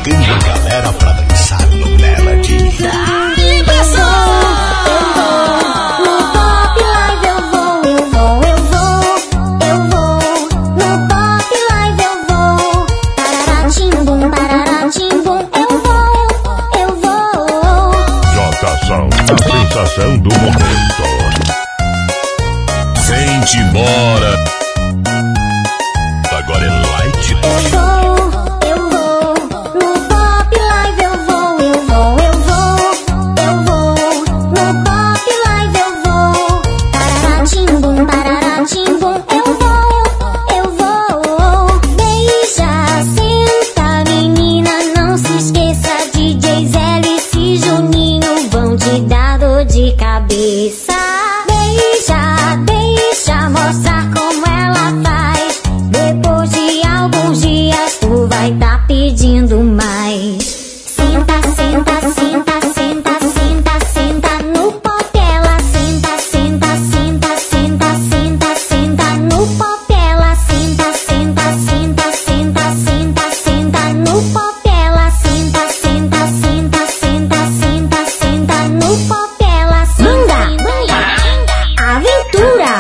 Pegando a galera pra dançar no Melody. Sensação do momento. Sente embora. Agora é light. Eu vou no Pop Live, eu vou no Pop Live, eu vou. Tararatimbum, tararatimbum, eu vou. Beija, senta, menina, não se esqueça. DJ Zélio e esse Juninho vão te dar dor de cabeça. Deixa mostrar como ela faz. Depois de alguns dias tu vai tá pedindo mais. Senta, senta, senta, senta, senta, senta no pop. Ela senta, senta, senta, senta, senta, senta no pop. Ela senta, senta, senta, senta, senta, senta no pop. Ela senta, senta, senta, senta, senta, senta no pop. Ela senta. Aventura.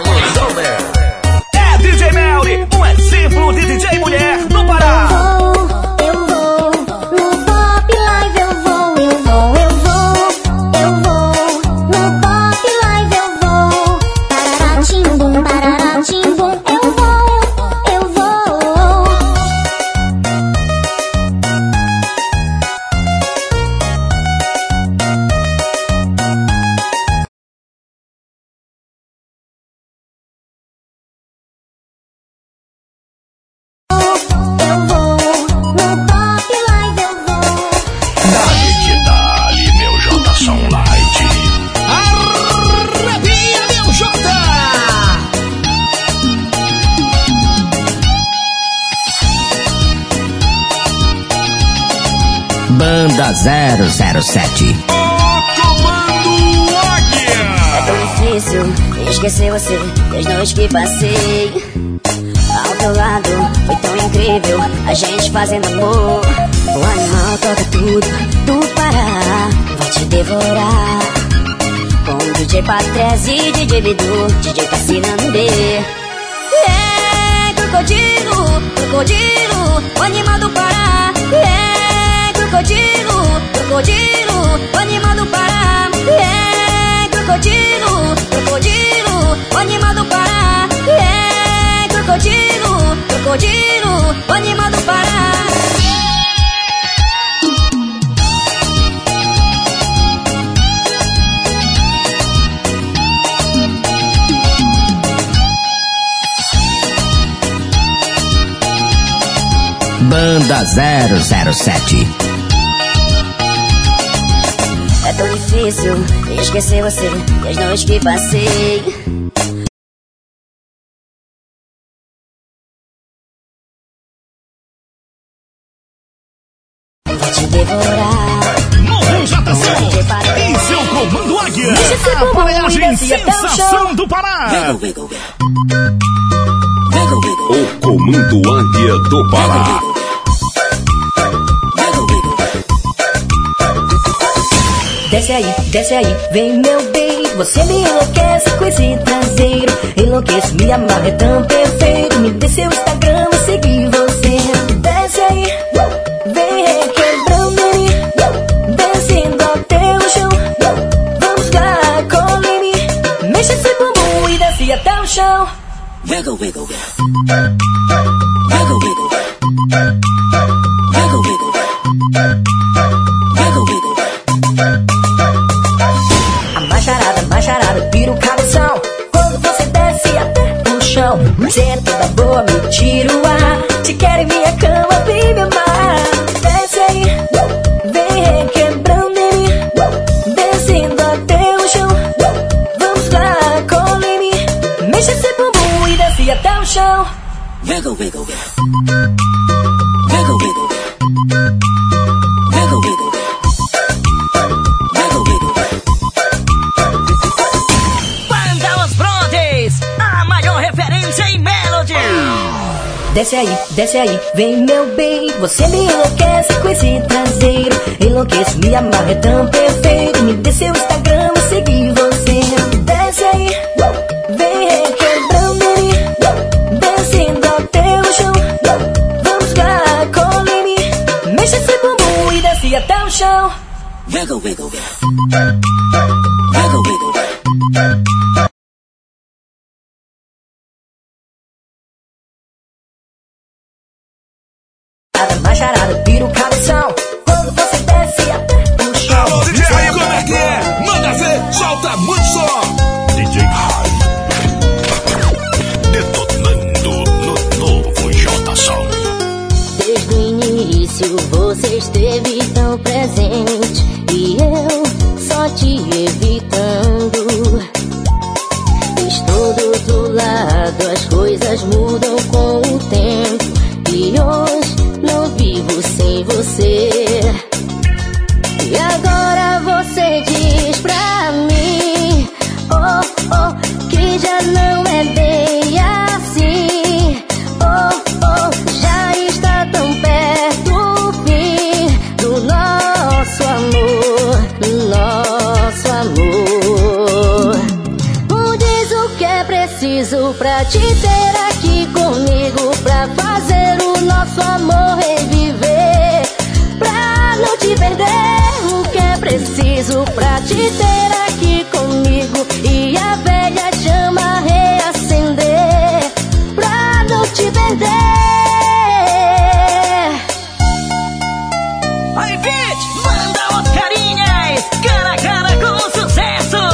É DJ Melody, um exemplo de DJ mulher no Pará. Eu vou no Pop Live, eu vou no Pop Live, eu vou. Tararatimbum, tararatimbum, eu vou. Dale que dale, meu Jota Sunlight. Arrepia, meu Jota! Banda 007. Comando Águia! É tão difícil esquecer você das noites que passei ao teu lado. Foi tão incrível a gente fazendo amor. O animal toca tudo do Pará, vai te devorar. Com DJ Patrese e DJ Bidu, DJ Cassinando B. É crocodilo, crocodilo, o animal do Pará. É crocodilo, crocodilo, o animal do Pará. É crocodilo, crocodilo, o animal do Pará. É crocodilo, crocodilo, o animal do Pará. Banda 007. É tão difícil esquecer você das noites que passei. Vou te devorar. Novo JC e seu Comando Águia. Apoiagem Sensação do Pará. O Comando Águia do Pará. Desce aí, vem meu bem. Você me enlouquece com esse traseiro. Enlouqueço, me amarra, é tão perfeito. Me dê seu Instagram, vou seguir você. Desce aí, vem requebrando-me, descendo até o chão. Vamos lá, colhe-me, mexe esse bumbum e desce até o chão. Wiggle, wiggle, wiggle. Wiggle, wiggle. Wiggle, wiggle. Wiggle, wiggle. A macharada, pira o cabeção. Quando você desce até o chão, você é toda boa, me tira o ar. Te quero em minha cama, vem me amar. Desce aí, vem requebrando em mim, descendo até o chão. Vamos lá, colhe-me, mexe esse bumbum e desce até o chão. Wiggle, wiggle, wiggle. Wiggle, wiggle. Wiggle, wiggle. Wiggle, wiggle. Banda Os Brothers, a maior referência em Melody. desce aí, vem meu bem. Você me enlouquece com esse traseiro. Enlouqueço, me amarra, é tão perfeito. Me dê seu Instagram, eu segui você. Desce aí, vem requebrando ele, descendo até o chão. Vamos ficar com ele. Mexe esse bumbum e desce até o chão. Wiggle, wiggle, wiggle. Wiggle, wiggle, wiggle. Macharada, vira o cabeção. Quando você desce até o chão. Alô, DJ Raí, como é que é? Manda ver, solta muito som. DJ Raí, detonando no novo J-Som. Desde o início você esteve tão presente e eu só te evitando. Estou do outro lado, as coisas mudam com o tempo e hoje não vivo sem você. E agora você diz pra mim, oh, oh, que já não é bem assim. Oh, oh, já está tão perto o fim do nosso amor, nosso amor. Diz o que é preciso pra te ter aqui comigo, pra fazer o nosso amor reviver, pra não te perder. O que é preciso pra te ter aqui comigo e a velha chama reacender, pra não te perder. Aí, Vit, manda os carinhas, cara a cara com o sucesso.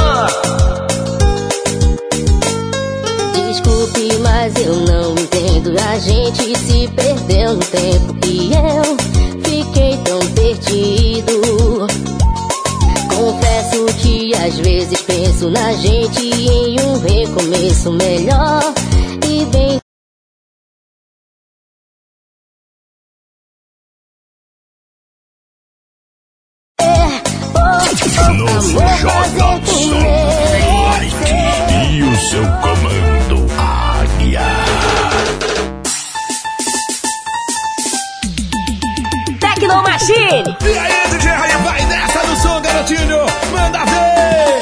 Desculpe, mas eu não entendo. A gente se perdeu no tempo e eu fiquei tão perdido. Confesso que às vezes penso na gente em um recomeço melhor e bem. Novo J-Som. E o seu comando Águia. Tecno Machine. E aí, DJ Raí, vai nessa no som, garotinho. Manda ver.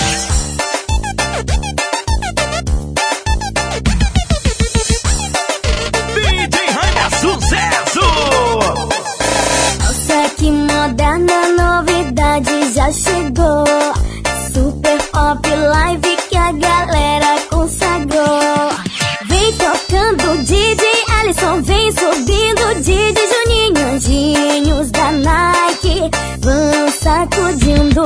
DJ Raí é sucesso. Nossa, que moderna, novidade já chegou. Super Pop Live que a galera consagrou. Vem tocando DJ Alisson, vem subindo DJ Juninho. Anjinhos da Nike vão sacudindo.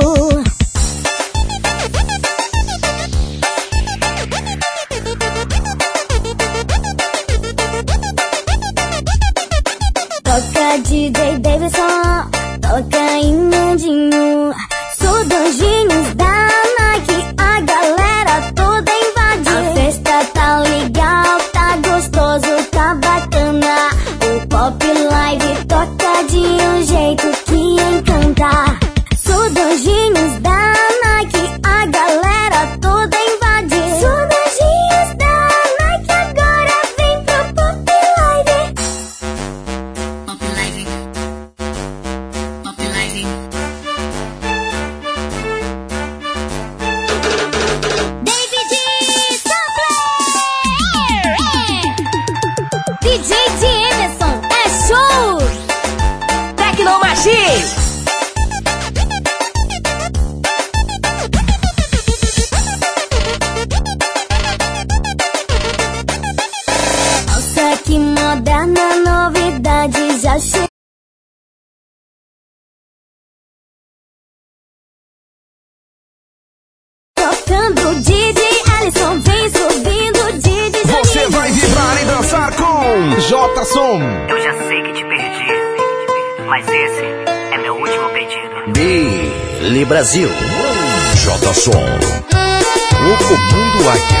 Toca DJ Davidson, toca Inundinho. Sou Anjinhos da Nike, a galera toda invade. A festa tá legal, tá gostoso, tá bacana. O Pop Live toca de um jeito que encanta. Sou Anjinhos da Nike, a galera toda invade. Sou Anjinhos da Nike, agora vem pro Pop Live. Pop Live, Pop Live. David Sampler, DJ de Emerson, é show. Tecno Machine. Nossa, que moderna, novidade já chegou. Tocando DJ Alisson, vem subindo DJ Juninho. Você vai vibrar e dançar com J-Som. Eu já sei que te perdi, mas esse é meu último pedido. Billy Brasil. J-Som. O comando Águia.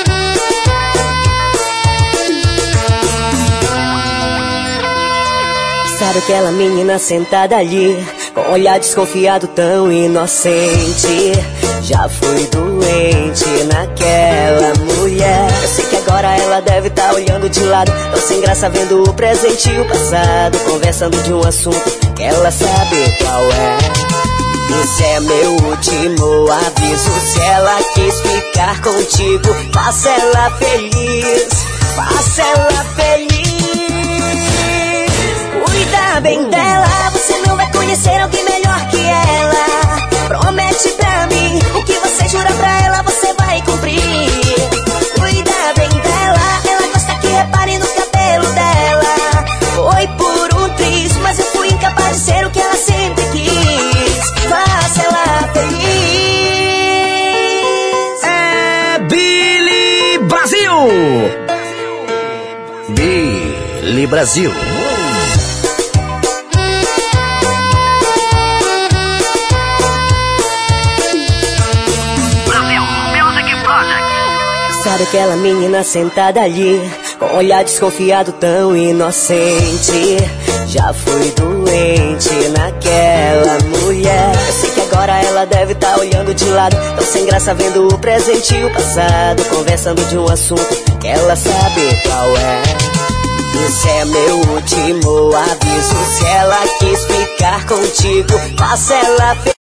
Sabe aquela menina sentada ali, com um olhar desconfiado tão inocente? Já fui doente naquela mulher. Eu sei que agora ela deve tá olhando de lado, tão sem graça vendo o presente e o passado, conversando de um assunto que ela sabe qual é. Esse é meu último aviso. Se ela quis ficar contigo, faça ela feliz, faça ela feliz. Cuida bem dela, você não vai conhecer alguém melhor que ela. Promete pra mim, o que você jura pra ela, você vai cumprir. Cuida bem dela, ela gosta que repare no cabelo dela. Foi por um triz, mas eu fui incapaz de ser o que ela sempre quis. Faça ela feliz. É Billy Brasil. Billy Brasil. Sabe aquela menina sentada ali, com um olhar desconfiado tão inocente? Já fui doente naquela mulher. Eu sei que agora ela deve tá olhando de lado, tão sem graça vendo o presente e o passado, conversando de um assunto que ela sabe qual é. Esse é meu último aviso. Se ela quis ficar contigo, faça ela feliz.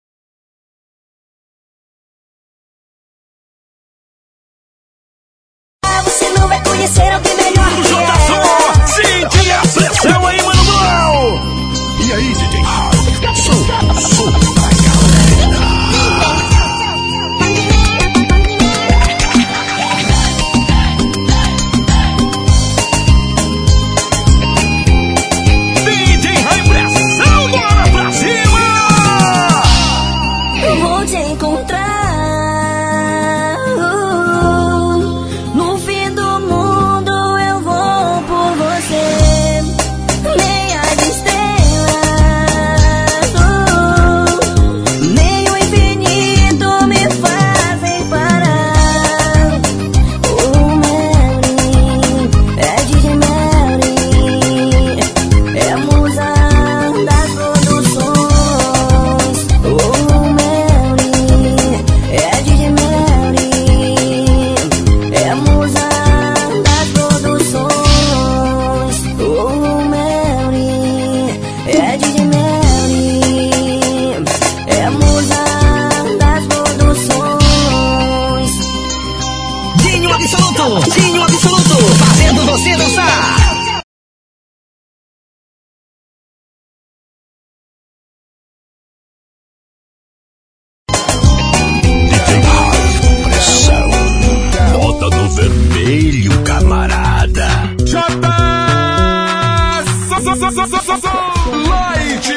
Você não vai conhecer alguém melhor que ela. Sente a pressão aí, mano Blau. E aí, DJ? DJ High Pressão, bora pra cima. Eu vou te encontrar no fim do mundo, eu vou por você. Nem as estrelas, nem o infinito me fazem parar. O Mary é DJ Mary, é a musa das produções. O Mary é DJ Mary, é a musa das produções. O Mary é DJ Mary, é a musa das produções. Dinho absoluto, fazendo você dançar. Pressão. Bota no vermelho, camarada. Light.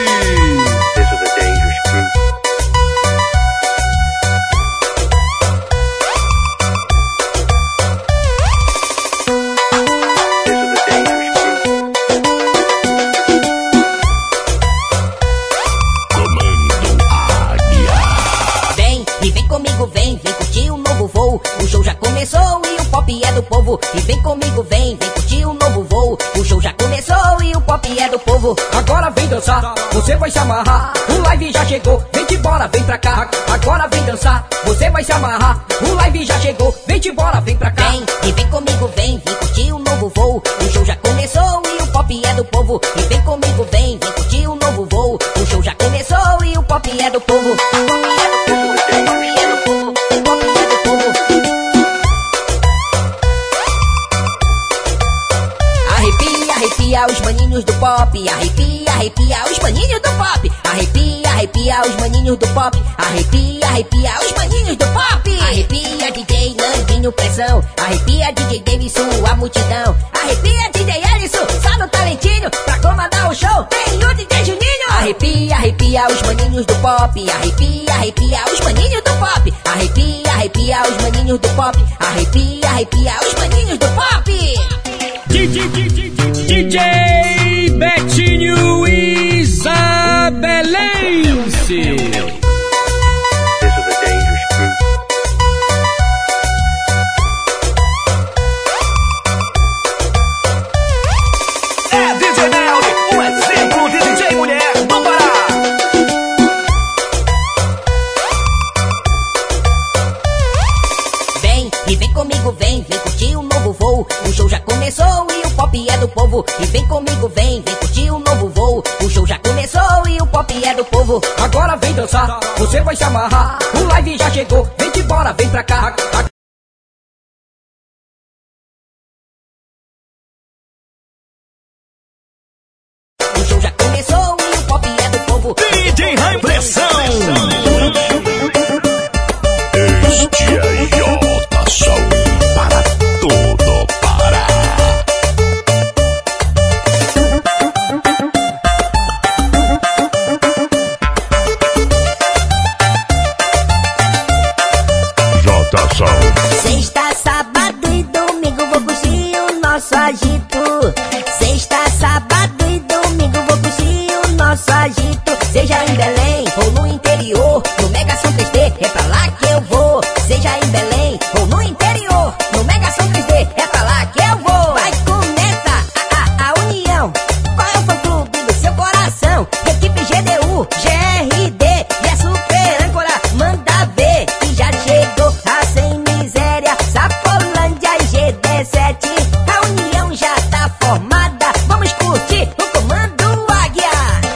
Comando Águia. Vem, e vem comigo, vem curtir um novo voo. O show já começou e o pop é do povo. E vem comigo, vem curtir um novo voo. O show já começou e o pop é do povo. Agora vem dançar, você vai se amarrar. O live já chegou, vem de bora, vem pra cá. Agora vem dançar, você vai se amarrar. O live já chegou, vem de bora, vem pra cá. Vem, e vem comigo, vem curtir um novo voo. O show já começou e o pop é do povo. E vem comigo, vem curtir um novo voo. O show já começou e o pop é do povo. O pop é do povo, o pop é do povo, o pop é do povo. Arrepia, arrepia os maninhos do pop. Arrepia, arrepia os maninhos do pop. Arrepia, arrepia os maninhos do pop. Arrepia, arrepia os maninhos do pop. Arrepia DJ Landinho Pressão. Arrepia DJ David sua multidão. Arrepia DJ Ellison, só no talentinho. Pra comandar o show tem o DJ Juninho. Arrepia, arrepia os maninhos do pop. Arrepia, arrepia os maninhos do pop. Arrepia, arrepia os maninhos do pop. Arrepia, arrepia os maninhos do pop. DJ Betinho Isabelense. É DJ Melly, um exemplo de DJ mulher do Pará. povo. E vem comigo, vem curtir um novo voo. O show já começou e o pop é do povo. Agora vem dançar, você vai se amarrar. O live já chegou, vem-te embora, vem pra cá. O show já começou e o pop é do povo. DJ High Pressão. Este é J Show para todo Pará. J Show. Sexta, sábado e domingo vou curtir o nosso agito. Sexta, sábado e domingo vou curtir o nosso agito. Seja em Belém ou no interior, no Mega Som 3D, é pra lá que eu vou. Seja em Belém ou no interior, no Mega Som 3D, é pra lá que eu vou. Vai, começa a união. Qual é o fã-clube do seu coração? Equipe GDU, GRD e a Super Âncora, manda ver que já chegou a Sem Miséria, Sapolândia e GD7. A união já tá formada, vamos curtir o Comando Águia.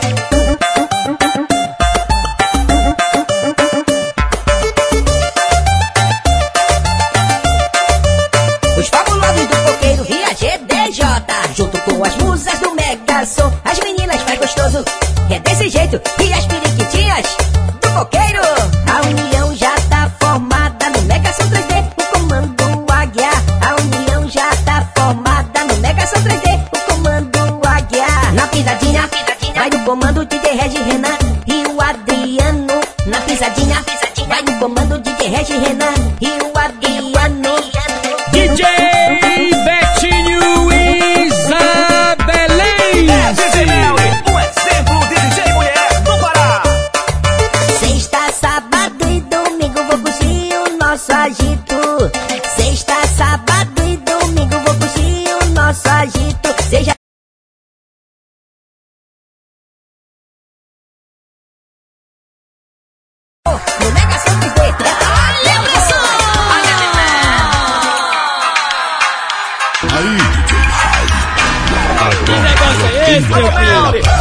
Os fabulosos do coqueiro e a GDJ, junto com as musas do Mega Som, as meninas faz gostoso, é desse jeito, e as periquitinhas do coqueiro. A união já tá formada no Mega Som 3D, o Comando Águia. A união já tá formada no Mega Som 3D, o Comando Águia. Na pisadinha, vai no comando DJ Regi Renan e o Adriano. Na pisadinha, vai no comando DJ Regi Renan e o Adriano. DJ Betinho Isabelém. É DJ Melly, um exemplo de DJ mulher no Pará. Sexta, sábado e domingo vou curtir o nosso agito. Sexta, sábado e domingo vou curtir o nosso agito. Seja No Mega Som 3D, é pra lá que eu vou. Aí, DJ High. Que negócio é esse, meu filho?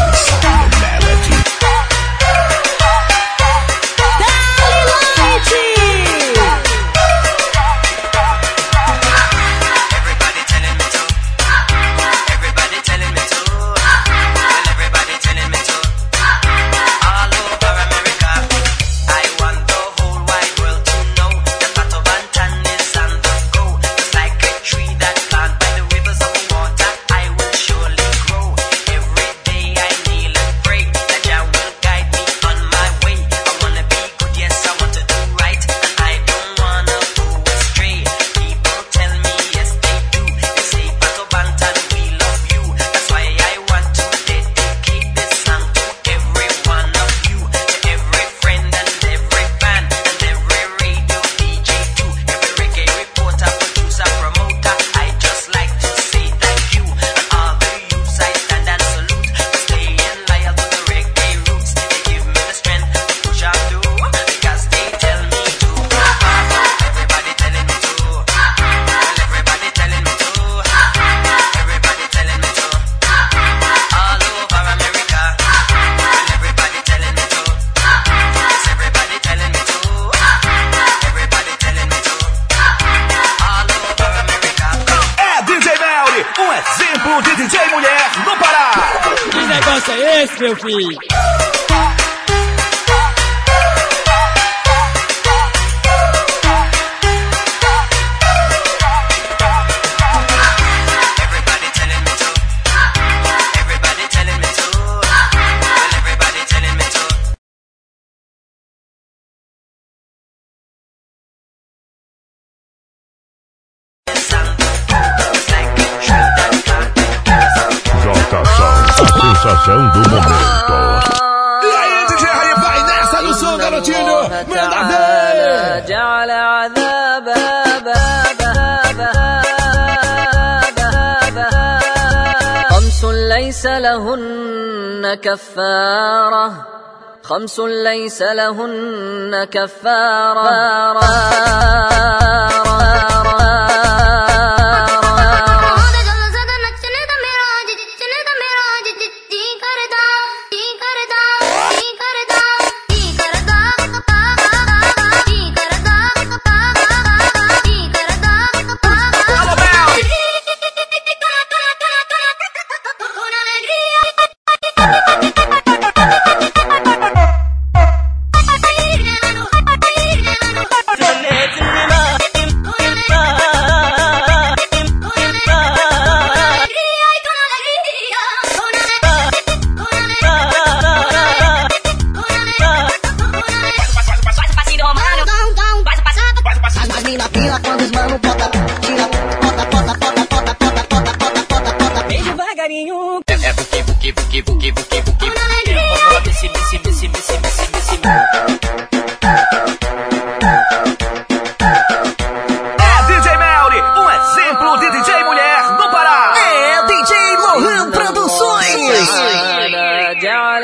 Everybody telling me to. Everybody telling me to. Well, everybody telling me to. All over America, I want the whole wide world to know that Pato Bantan is on the go. Just like a tree that planted by the rivers of water, I will surely grow. Every day I kneel and pray that Jah will guide me on my way. I wanna be good, yes, I want to do right, and I don't wanna go astray. People tell me yes they do. They say Pato Bantan, we love you. That's why I want to dedicate this song to every one of you, to every friend and every fan and every radio DJ too, every reggae reporter, producer, promoter. I just like to say thank you, and all the youths I stand and salute for staying loyal to the reggae roots. They give me the strength to push on through because they tell me to. Everybody telling me to. Well, everybody telling me to. Everybody telling me to. All over America. Well, everybody telling me to. Yes, everybody telling me to. Everybody telling me to. All over America. É DJ Melly, um exemplo de DJ mulher no Pará. Que negócio é esse, meu filho? Everybody telling me to. Everybody telling me to. Well, everybody telling me to. J Show, a sensação do momento. E aí, DJ Raí, vai nessa do som, garotinho. Manda ver. جعل عذابها خمس ليس لهن كفارة خمس ليس لهن كفارة carinho. É buki. É DJ Melly, um exemplo de DJ mulher no Pará. É DJ Lohan Produções. جعل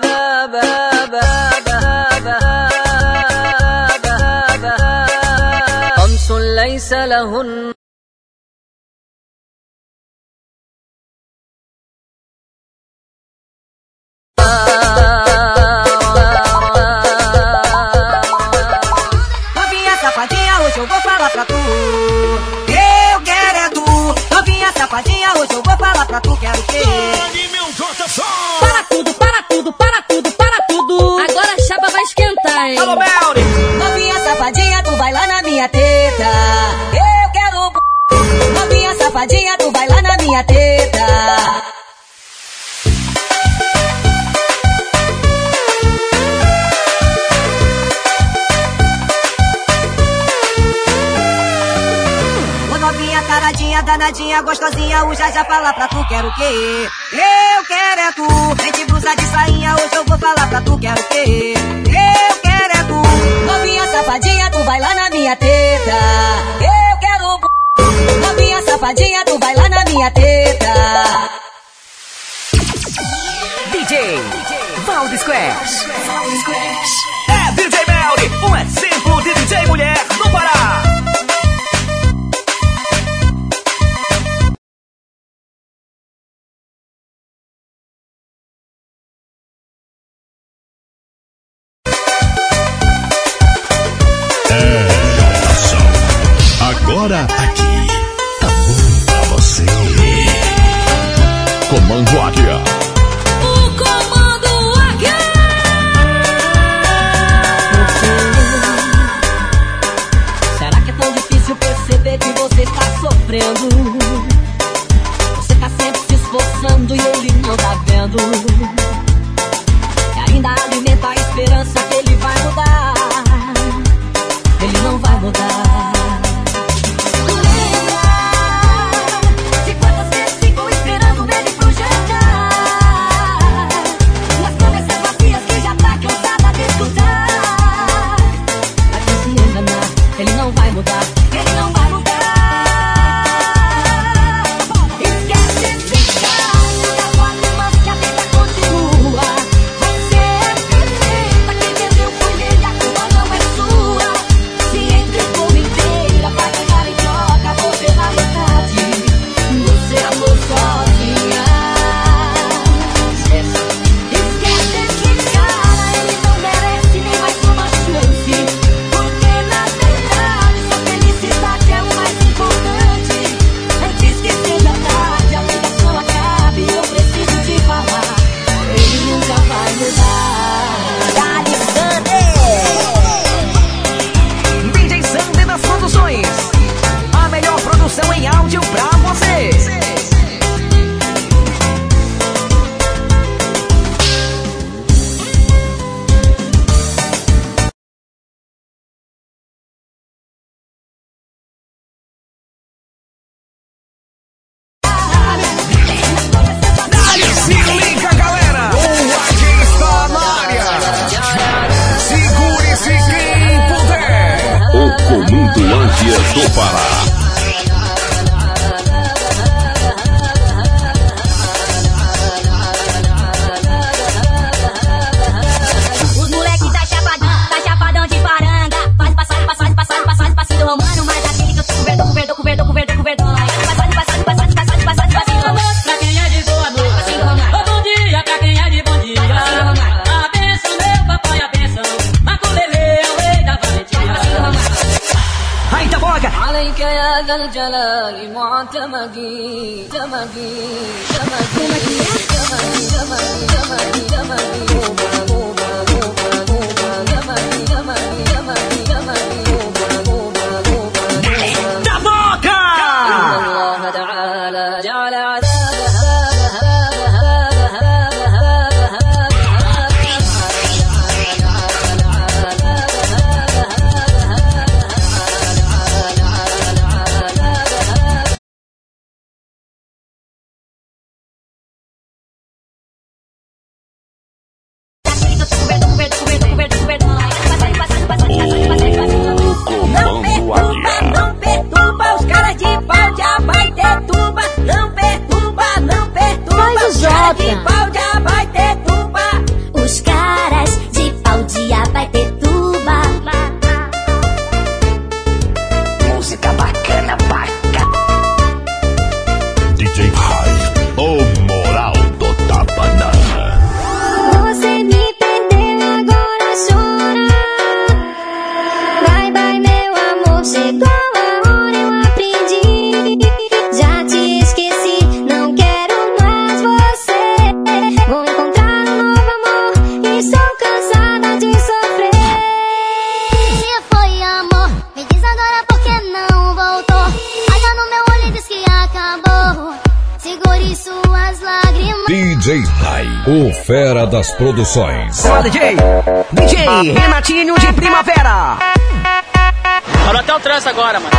عذابها خمس ليس لهن Novinha safadinha, hoje eu vou falar pra tu. Eu quero é tu. Novinha safadinha, hoje eu vou falar pra tu. Quero o quê? Para tudo, para tudo, para tudo, para tudo. Agora a chapa vai esquentar, hein? Alô, Melly. Novinha safadinha, tu vai lá na minha teta. Eu quero Novinha safadinha, tu vai lá na minha teta. Ô novinha taradinha, danadinha, gostosinha, o já fala pra tu, quero o quê? Eu quero é tu. Vem de blusa de sainha, hoje eu vou falar pra tu, quero o quê? Eu quero é tu. Novinha safadinha, tu vai lá na minha teta. Eu quero Novinha safadinha, tu vai lá na minha teta. DJ Valdo Squares. É DJ Melly, um exemplo de DJ mulher no Pará. Agora aqui, tá bom pra você. Comando Águia. O comando Águia. Será que é tão difícil perceber que você está sofrendo? Você tá sempre se esforçando e ele não tá vendo. E ainda alimenta a esperança que ele vai mudar. Ele não vai mudar. Ele não vai mudar, ele não vai mudar. Esquece esse cara, da forma mas que a vida continua. Você acredita que perdeu foi nele, a culpa não é sua. Se entregou inteira pra ganhar em troca, você na verdade, você amou sozinha. Esquece esse cara, ele não merece nem mais uma chance. Porque na verdade sua felicidade é o mais importante. Antes que seja tarde, a ligação acabe, eu preciso te falar. Ele nunca vai mudar. Dali Sander. DJ Sander das Produções. A melhor produção em áudio pra você. Se liga, galera, o Águia está na área. Segure-se quem puder. O Comando Águia do Pará. Os moleques tá chapadão de paranga. Faz passinho romano, mas aquele que eu tô com verdão. Pra quem é de boa noite, bom dia pra quem é de bom dia. A benção, meu papai, a benção. Maculele, o rei da valentia. Aí tá boga. عليك يا ذا الجلال معتمدي Da boca. الله تعالى جعل عذاب volta. Pau de Abaetetuba. Os caras de pau de Abaetetuba. Música bacana, DJ Rai, o moral do Tabanana. Você me perdeu, agora chora. Bye, bye, meu amor, chegou a hora, eu aprendi. Já te esqueci, não quero mais você. Vou encontrar um novo amor e estou cansada de sofrer. Se foi amor, me diz agora por que não voltou. Olha no meu olho e diz que acabou. Segure suas lágrimas. DJ Rai, o fera das produções. Olá, DJ Renatinho de Primavera. Parou até o trânsito agora, mano.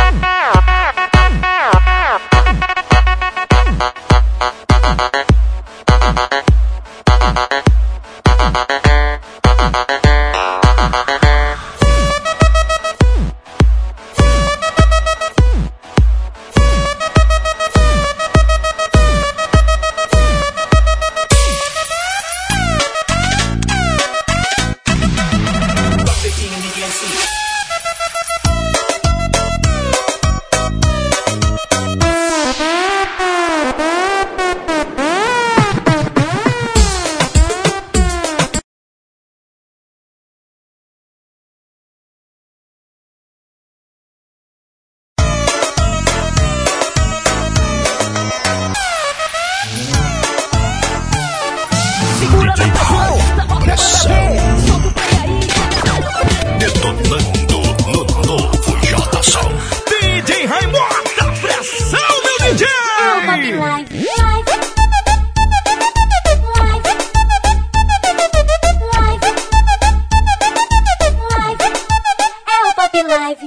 DJ Rai, pressão. Detonando no novo J-Som. DJ Rai, bota pressão, meu DJ. É o Pop Live. É o Pop Live.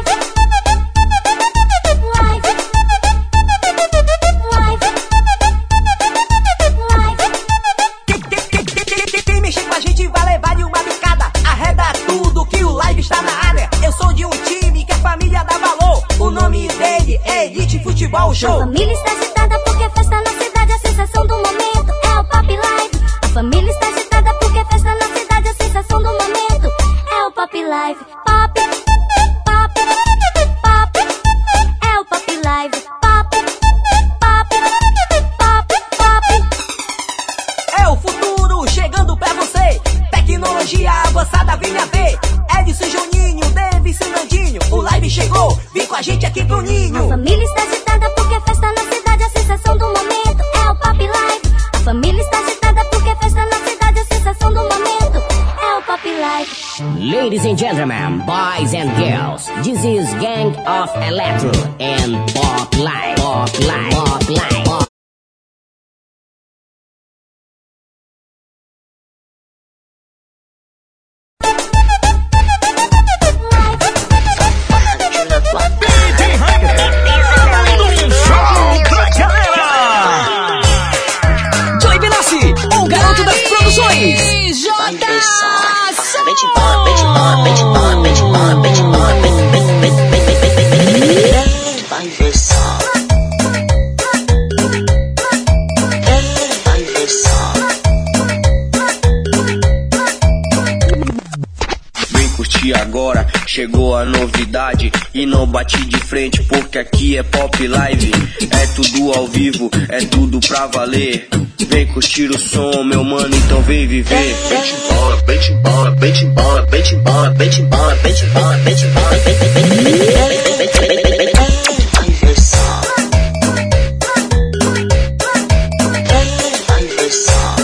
Quem mexer com a gente vai levar de uma bicada. Arreda tudo que o live está na área. Eu sou de um time que a família dá valor. O nome dele é Elite Futebol Show. A família está agitada porque festa na cidade, a sensação do momento é o Pop Live. A família está agitada porque festa na cidade, a sensação do momento é o Pop Live. Pop, pop, pop, é o Pop Live. Pop, pop, pop, pop. É o futuro chegando pra você. Tecnologia avançada, vem me ver. Edson Juninho, Davis e Nandinho. O live chegou, vem com a gente aqui pro A ninho. família está agitada porque festa na cidade, a sensação do momento é o Pop Live. A família está agitada porque festa na cidade, a sensação do momento é o Pop Live. Ladies and gentlemen, boys and girls, this is Gang of Electro and Pop Live, Pop Live, Pop Live, Pop. DJ Rai, dando um show pra galera. Joey Benassi, o garoto das produções. Vai ver só. Vai ver só. Vem curtir agora, chegou a novidade. E não bate de frente porque aqui é Pop Live. É tudo ao vivo, é tudo pra valer. Vem curtir o som, meu mano, então vem viver. Vem-te embora, vem-te embora, vem-te embora, vem-te embora, vem-te embora, vem-te embora, vem-te embora, vai ver só. Vai ver só.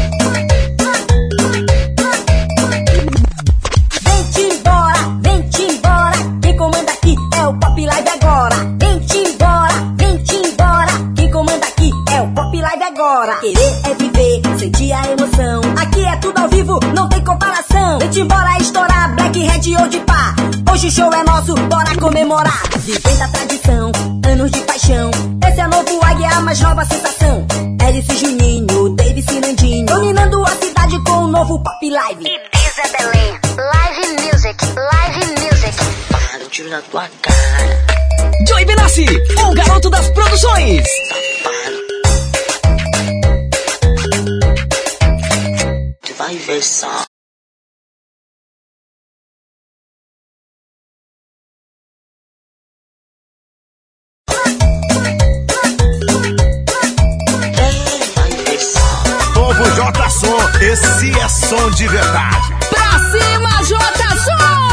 Vem-te embora, quem comanda aqui é o Pop Live agora. Vem-te embora, quem comanda aqui é o Pop Live agora. Querer é viver, sentir a emoção. Aqui é tudo ao vivo, não tem comparação. Vem-te embora estourar, Black, Red ou de pá. Hoje o show é nosso, bora comemorar. Vivendo a tradição, anos de paixão. Esse é novo Águia, a mais nova sensação. Hélice Juninho, Davis e Nandinho, dominando a cidade com o novo Pop Live. Ibiza Belém, live music, live music. Para um tiro na tua cara. Joey Benassi, o garoto das produções. Safado. vai versar. Novo J Som, esse é som de verdade. Pra cima, J Som!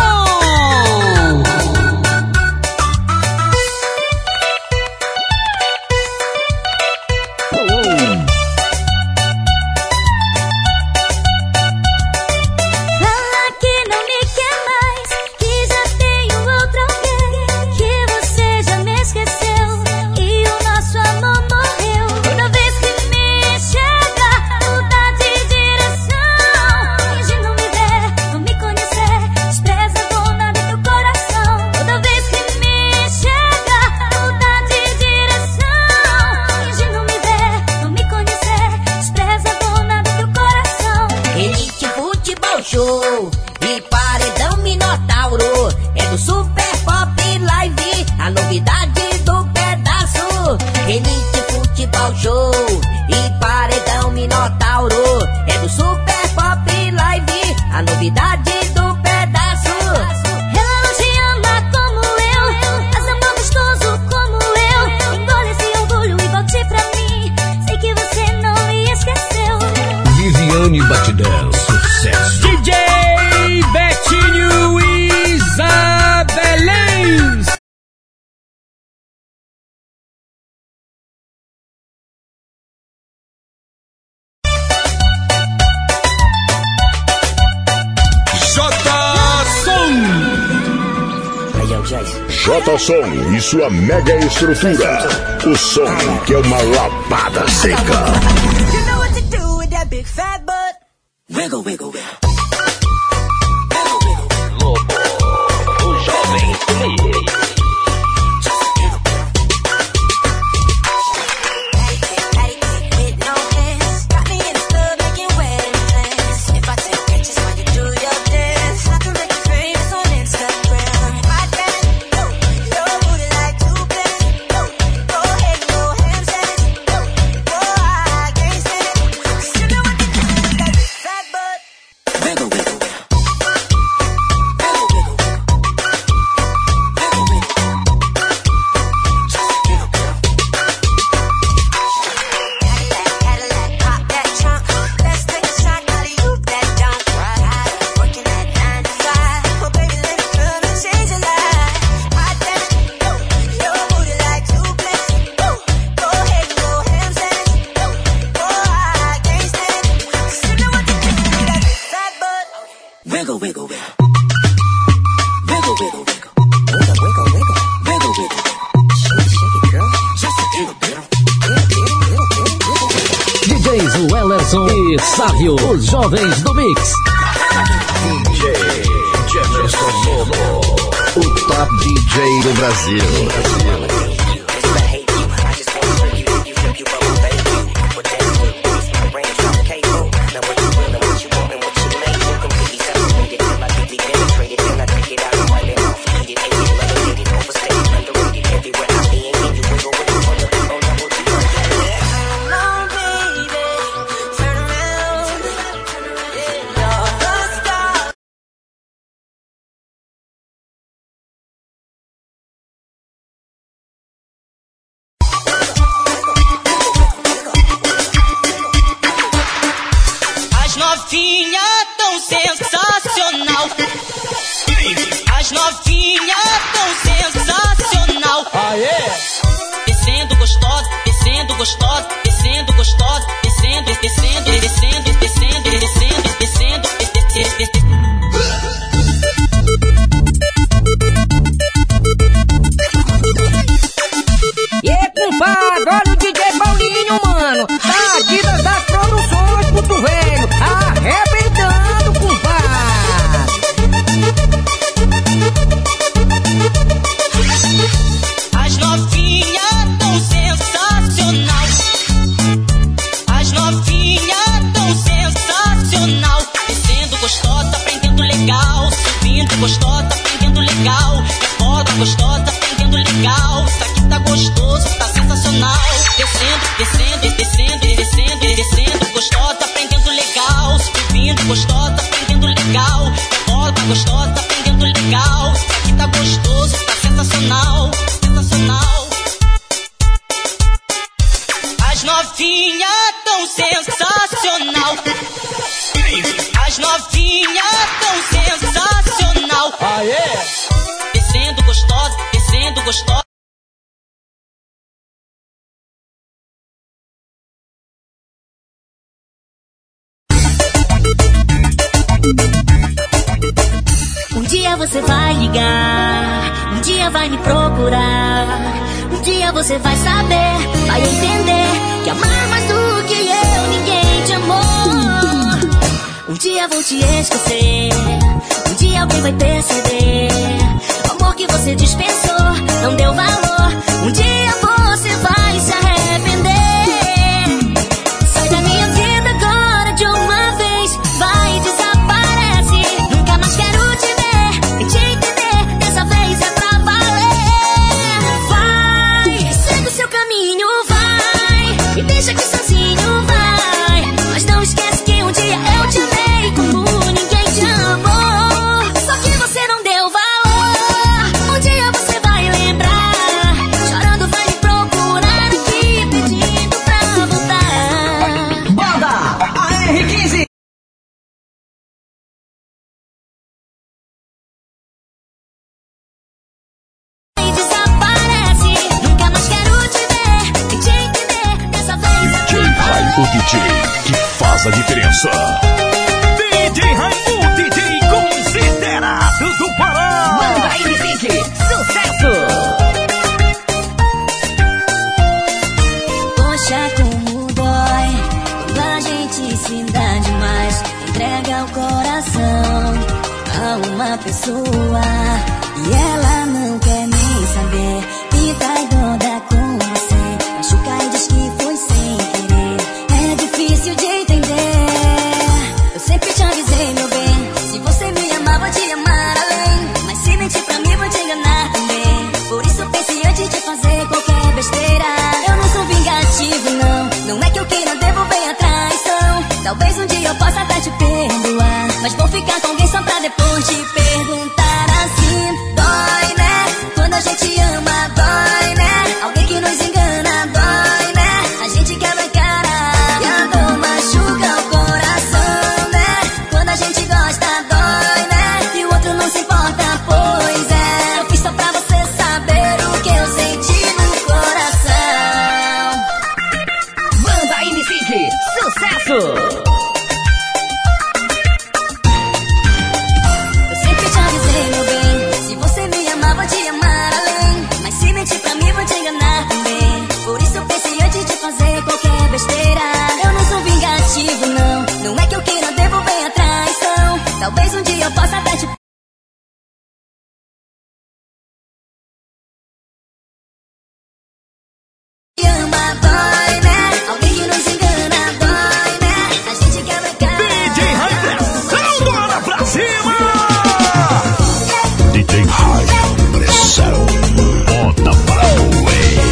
J-Som e sua mega estrutura. O som que é uma lapada seca. You know what to do with that big fat butt? Wiggle, wiggle, wiggle. Lobo, o jovem comigo. E Sávio, os jovens do Mix. DJ Jefferson Lobo, o top DJ do Brasil. tão sensacional. As novinhas tão sensacional. Descendo gostosa, descendo gostosa. Um dia você vai ligar, um dia vai me procurar, um dia você vai saber, vai entender que amar mais do que eu ninguém te amou. Um dia vou te esquecer, um dia alguém vai perceber o amor que você dispensou, não deu valor. Um dia você vai se arrepender. Sai da minha vida agora de uma vez, vai desaparece. Nunca mais quero te ver e te entender, dessa vez é pra valer. Vai, segue o seu caminho, vai, me deixa aqui sozinho, vai. Mas não esquece que um dia eu te amei como ninguém te amou. Só que você não deu valor. Um dia você vai lembrar, chorando vai me procurar aqui, pedindo pra voltar. Banda AR15. Desaparece, nunca mais quero te ver e te entender, dessa vez é DJ Rai, o DJ que faz a diferença. DJ Rai, o DJ considerado do Pará. Banda NSYNC, sucesso! Poxa, como dói quando a gente se dá demais, entrega o coração a uma pessoa e ela não quer nem saber, e vai toda com você, machuca e diz que foi sem querer. É difícil de entender. Eu sempre te avisei, meu bem, se você me amar, vou te amar além, mas se mentir pra mim, vou te enganar também. Por isso pense antes de fazer qualquer besteira. Eu não sou vingativo, não é que eu queira devolver a traição. Talvez um dia eu possa até te perdoar, mas vou ficar com alguém só pra depois te perguntar assim. Dói, né? Quando a gente ama, dói, né? Alguém que nos engana, dói, né? A gente quebra a cara e a dor machuca o coração, né? Quando a gente gosta, dói, né? E o outro não se importa, pois é. Eu fiz só pra você saber o que eu senti no coração. Banda NSYNC, sucesso! Eu sempre te avisei, meu bem, se você me amar, vou te amar além, mas se mentir pra mim, vou te enganar também. Por isso eu pensei antes de fazer qualquer besteira. Eu não sou vingativo, não é que eu queira devolver a traição. Talvez um dia eu possa até te ama, dói, né? Alguém que nos engana, dói, né? A gente quebra a cara. DJ Rai, pressão do Mara pra cima. DJ Rai, pressão, bota pra doer.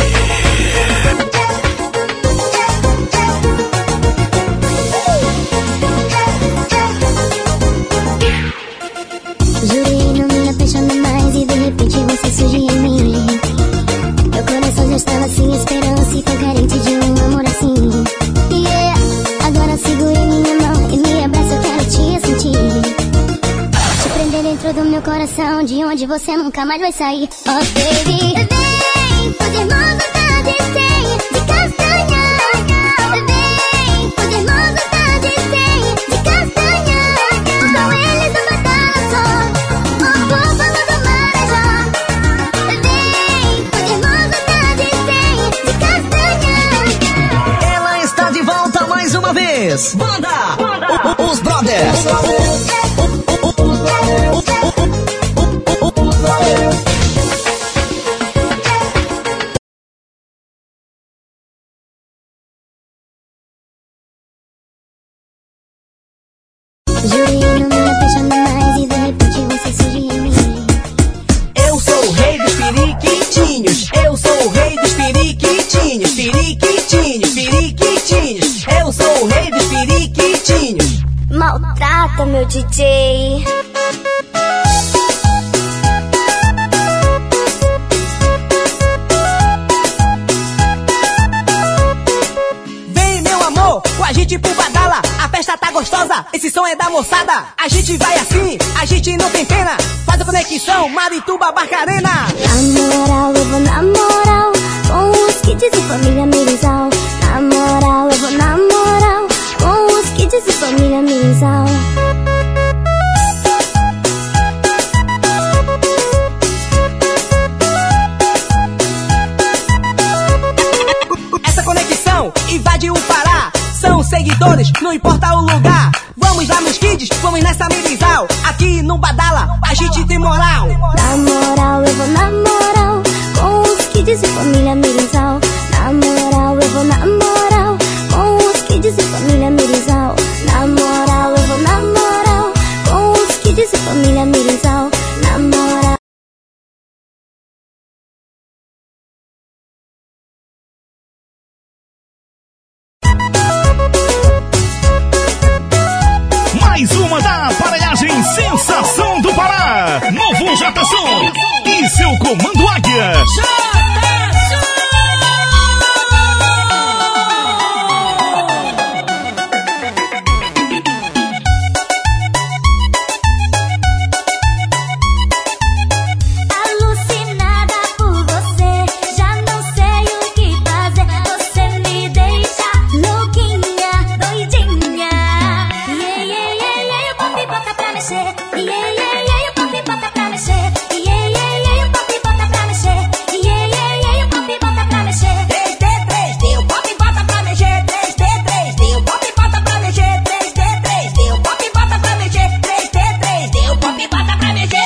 Jurei não me apaixonar mais e de repente você surgiu em mim. Meu coração já estava sem esperança e tão carente de um amor assim. Yeah, agora segure minha mão e me abraça, eu quero te sentir. Te prender dentro do meu coração, de onde você nunca mais vai sair. Oh baby, vem, fazer mal vontade sem de castanha. Vem, fazer mal vontade sem de castanha. Com eles eu vou dar a só, oh boba do Marajó. Vem, fazer mal vontade sem de castanha. Ela está de volta mais uma vez. Banda Os Brothers. Jurei não me apaixonar mais e de repente você surgiu em mim. Eu sou o rei dos periquitinhos. Eu sou o rei dos periquitinhos. Periquitinhos, periquitinhos. Eu sou o rei dos periquitinhos. Maltrata meu DJ. Vem, meu amor. Alô, com a gente pro Badala, a festa tá gostosa, esse som é da moçada. A gente vai assim, a gente não tem pena. Faz a conexão, Marituba, Barcarena. Na moral, eu vou na moral, com os kids e família Mirizal. Na moral, eu vou na moral, com os kids e família Mirizal. Essa conexão invade o Pará. São seguidores, não importa o lugar. Vamos lá meus kids, vamos nessa Mirizal. Aqui no Badala, a gente tem moral. Na moral, eu vou na moral, com os kids e família Mirizal. Na moral, eu vou na moral, com os kids e família Mirizal. Na moral, eu vou na moral, com os kids e família Mirizal. Na moral. Mais uma da aparelhagem Sensação do Pará. Novo Jatação e seu comando Águia. Alucinada por você, já não sei o que fazer. Você me deixa louquinha, doidinha. Yeah, yeah, yeah, yeah, o pop bota pra mexer. Yeah, yeah, yeah, o pop bota pra mexer. Yeah, yeah, yeah, o pop bota pra mexer. Yeah, yeah, yeah, o pop bota pra mexer. 3D, 3D, o pop bota pra mexer. 3D, 3D, o pop bota pra mexer. 3D, 3D, o pop bota pra mexer. 3D, 3D, o pop bota pra mexer.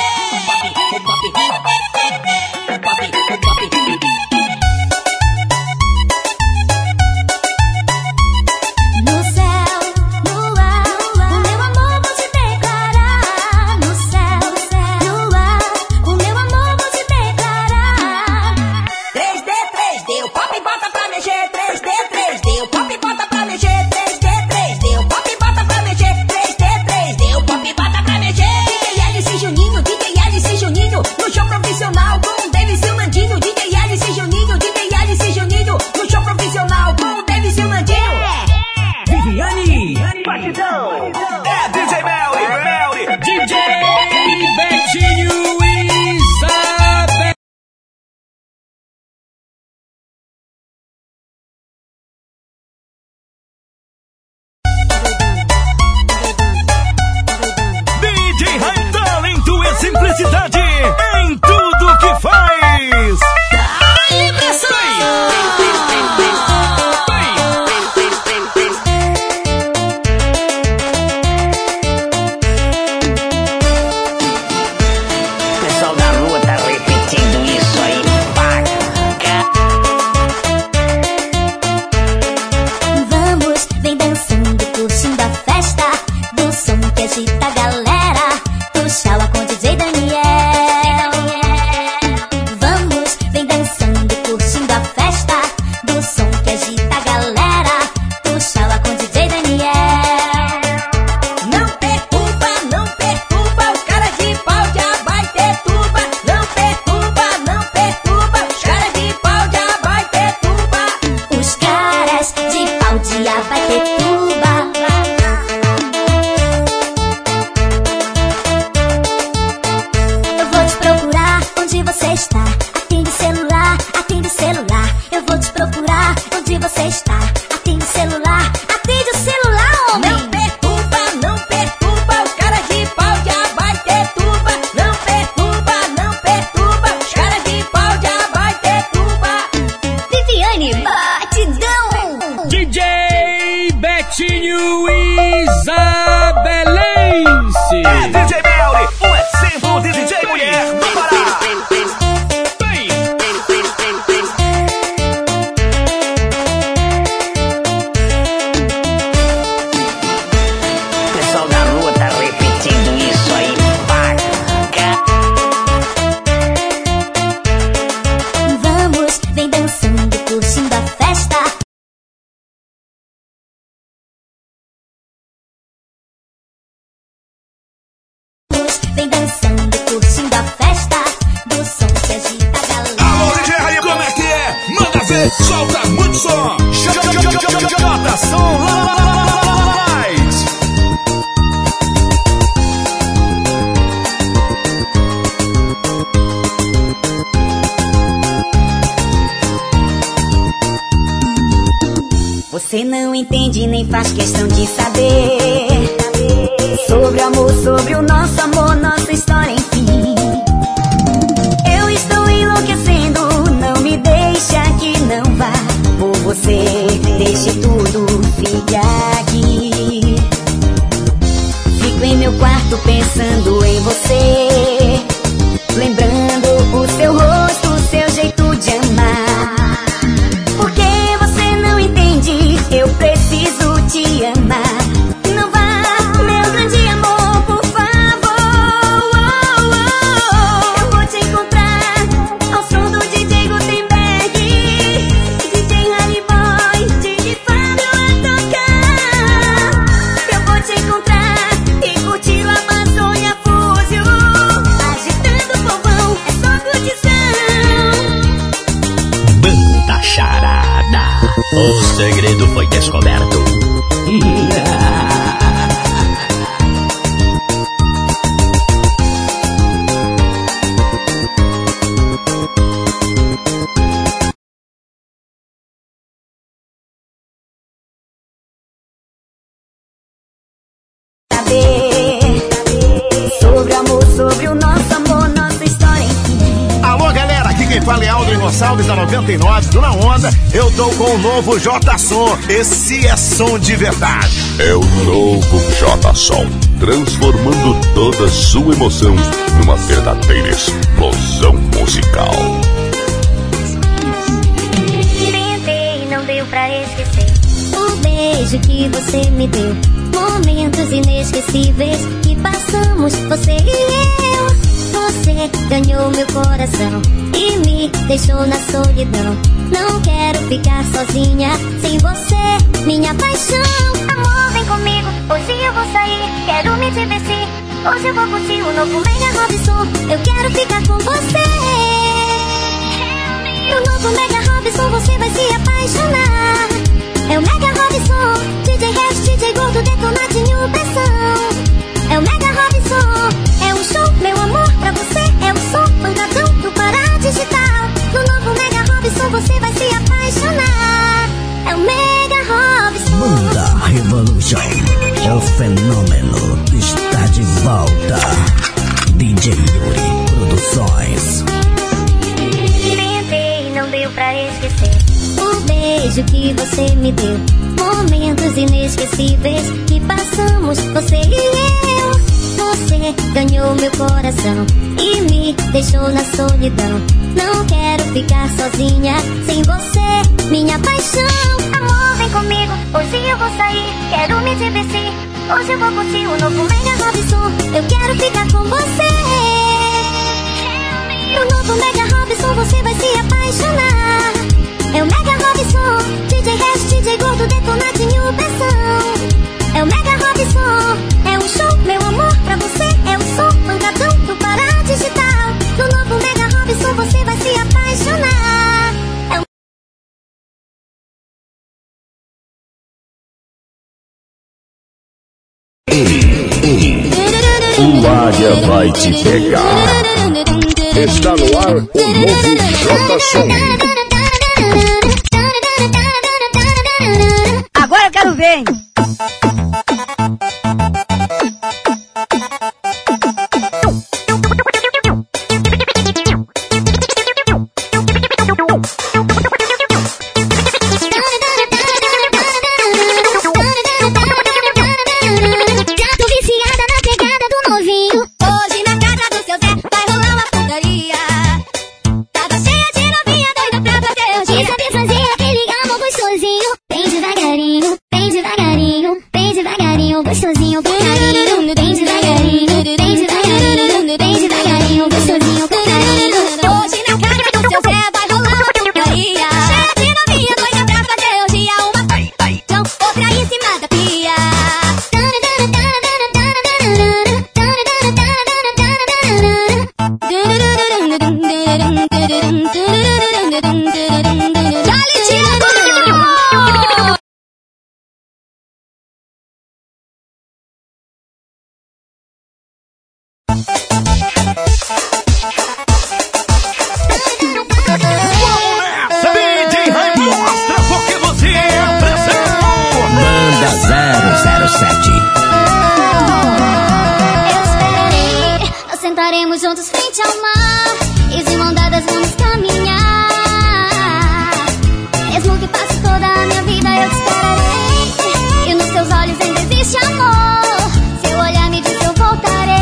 No céu, no ar, o meu amor vou te declarar. No céu, no ar, o meu amor vou te declarar. 3D, 3D, o pop bota pra mexer. 3D, 3D, o pop bota pra mexer. 3D, 3D, o pop bota pra mexer. 3D, 3D, o pop bota pra mexer. DJ Alice Juninho, DJ Alice Juninho, no show profissional com o Davis e o Nandinho. DJ Alice Juninho, DJ Alice Juninho, no show profissional com o Davis e o Nandinho. Viviane, batidão. É DJ Melly, DJ Betinho Isabel. DJ High Talento e simplicidade em tudo que faz. Pessoal da rua tá repetindo isso aí. Vamos, vem dançando, curtindo a festa do som que agita a galera. Do Shawa com DJ Daniel. Vamos, vem dançando, curtindo a festa do som que agita a galera. Do Shawa com DJ Daniel. Não perturba, não perturba, os caras de pau já vai ter turba. Não perturba, não perturba, os caras de pau já vai ter turba. Os caras de pau dia vai ter tuba. Eu vou te procurar onde você está. Atende celular, atende celular. Eu vou te procurar onde você está. Atende celular, atende o celular, homem. Não perturba, não perturba, os caras de pau já vai ter turba. Não perturba, não perturba, os caras de pau já vai ter turba. Viviane, batidão. DJ Betinho Isabelense. É DJ Melly, um exemplo de DJ mulher do Pará. Pessoal da rua tá repetindo isso aí. Vamos, vem dançando, curtindo a festa. Vamos, vem dançando, curtindo a festa do som que agita a galera. Alô, DJ Raí, como é que é? Manda ver, solta muito som. Jota som lá. Você não entende nem faz questão de saber sobre o amor, sobre o nosso amor, nossa história, enfim. Eu estou enlouquecendo, não me deixa que não vá. Por você, deixe tudo, fique aqui. Fico em meu quarto pensando em você, lembrando o seu rosto, o seu jeito de amar. Porque você não entende, eu preciso te amar. Não vá, meu grande amor, por favor. Eu vou te encontrar ao som do DJ Gutenberg, DJ Rally Boy, DJ Fábio a tocar. Eu vou te encontrar e curtir o Amazônia Fúzio, agitando o povão, é só curtição. Banda Charada, o segredo foi descoberto. Sobre o amor, sobre o nosso amor, nossa história, enfim. Alô, galera, aqui quem fala é Aldrin Gonçalves da 99, do Na Onda. Eu tô com o novo J-Som, esse é som de verdade. É o novo J-Som, transformando toda sua emoção numa verdadeira explosão musical. Tentei, não deu pra esquecer o beijo que você me deu. Momentos inesquecíveis que passamos, você e eu. Você ganhou meu coração e me deixou na solidão. Não quero ficar sozinha sem você, minha paixão. Amor, vem comigo, hoje eu vou sair, quero me divertir. Hoje eu vou curtir o novo Mega Robson, eu quero ficar com você. No novo Mega Robson você vai se apaixonar. É o Mega Robson, DJ Rex, DJ Gordo, detonadinho, pressão. É o Mega Robson, é um show, meu amor, pra você. É um som, pancadão do Pará Digital. No novo Mega Robson você vai se apaixonar. É o Mega Robson. Banda Revolution, o fenômeno está de volta. DJ Yuri Produções. Tentei, não deu pra esquecer o beijo que você me deu. Momentos inesquecíveis que passamos, você e eu. Você ganhou meu coração e me deixou na solidão. Não quero ficar sozinha sem você, minha paixão. Amor, vem comigo, hoje eu vou sair, quero me divertir. Hoje eu vou curtir o novo Mega Robson, eu quero ficar com você. No novo Mega Robson você vai se apaixonar. É o Mega Robson, DJ Rex, DJ Gordo, detonadinho, pressão. É o Mega Robson, é um show, meu amor, pra você. É um som, pancadão do Pará Digital. No novo Mega Robson você vai se apaixonar. É o... O Águia vai te pegar. Está no ar o novo J-Som. Agora eu quero ver. Tô viciada na pegada do novinho. Hoje na casa do seu Zé vai rolar uma putaria. Tava cheia de novinha doida pra bater o dia. E saber fazer aquele amor gostosinho. Bem devagarinho, bem devagarinho, bem devagarinho, gostosinho com carinho. Bem devagarinho, bem devagarinho, bem devagarinho, gostosinho com carinho. Hoje na casa do seu Zé vai rolar uma putaria. Cheia de novinha doida pra fazer o dia. Uma então outra em cima da pia. DJ Rai mostra porque você é a pressão. sentaremos juntos frente ao mar e de mão dadas vamos caminhar. Mesmo que passe toda a minha vida eu te esperarei, e nos teus olhos ainda existe amor. Seu olhar me diz eu voltarei.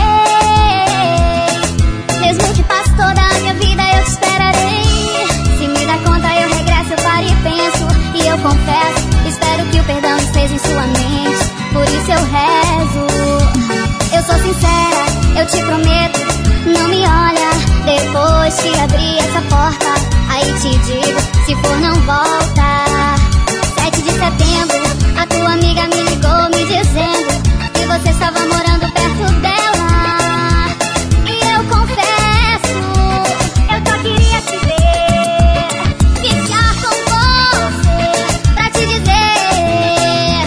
Mesmo que passe toda a minha vida eu te esperarei. Se me dá conta eu regresso, eu paro e penso, e eu confesso, espero que o perdão esteja em sua mente, por isso eu rezo. Eu sou sincera, eu te prometo, não me olha. Depois que abrir essa porta, aí te digo, se for não volta. 7 de setembro, a tua amiga me ligou me dizendo que você estava morando perto dela. E eu confesso, eu só queria te ver, ficar com você, pra te dizer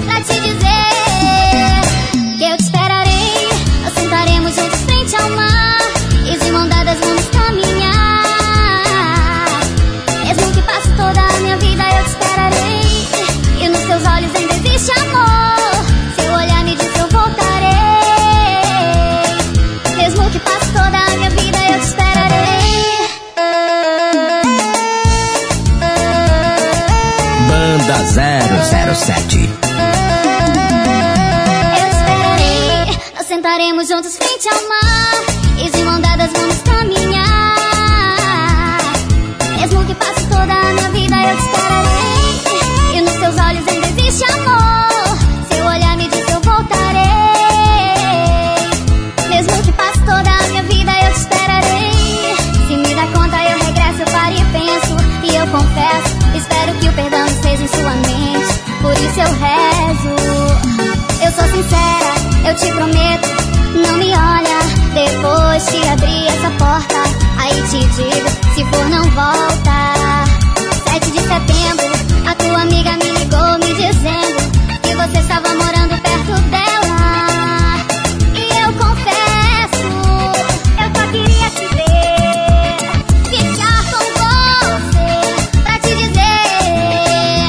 que eu te esperarei. Nós sentaremos juntos frente ao mar e de mão dadas vamos caminhar. Mesmo que passe toda a minha vida eu te esperarei, e nos teus olhos ainda existe amor. Seu olhar me diz eu voltarei. Mesmo que passe toda a minha vida eu te esperarei. Banda 007. Eu te esperarei. Nós sentaremos juntos frente ao mar e de mão dadas vamos caminhar. Mesmo que passe toda a minha vida eu te esperarei, e nos teus olhos ainda existe amor. Seu olhar me diz eu voltarei. Mesmo que passe toda a minha vida eu te esperarei. Se me dá conta eu regresso, eu paro e penso, e eu confesso, espero que o perdão esteja em sua mente, por isso eu rezo. Eu sou sincera, eu te prometo, não me olha. Depois que abrir essa porta, aí te digo, se for não volta. 7 de setembro, a tua amiga me ligou me dizendo que você estava morando perto dela. E eu confesso, eu só queria te ver, ficar com você, pra te dizer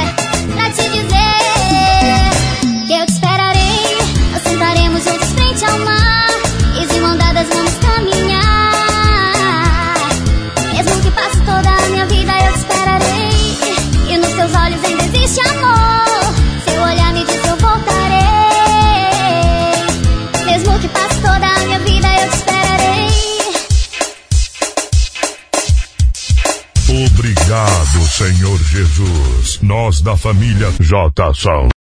que eu te esperarei. Nós sentaremos juntos frente ao mar e de mão dadas vamos caminhar. Mesmo que passe toda a minha vida eu te esperarei, e nos teus olhos ainda existe amor. Seu olhar me diz eu voltarei. Mesmo que passe toda a minha vida eu te esperarei. Obrigado, Senhor Jesus. Nós da família J. Sound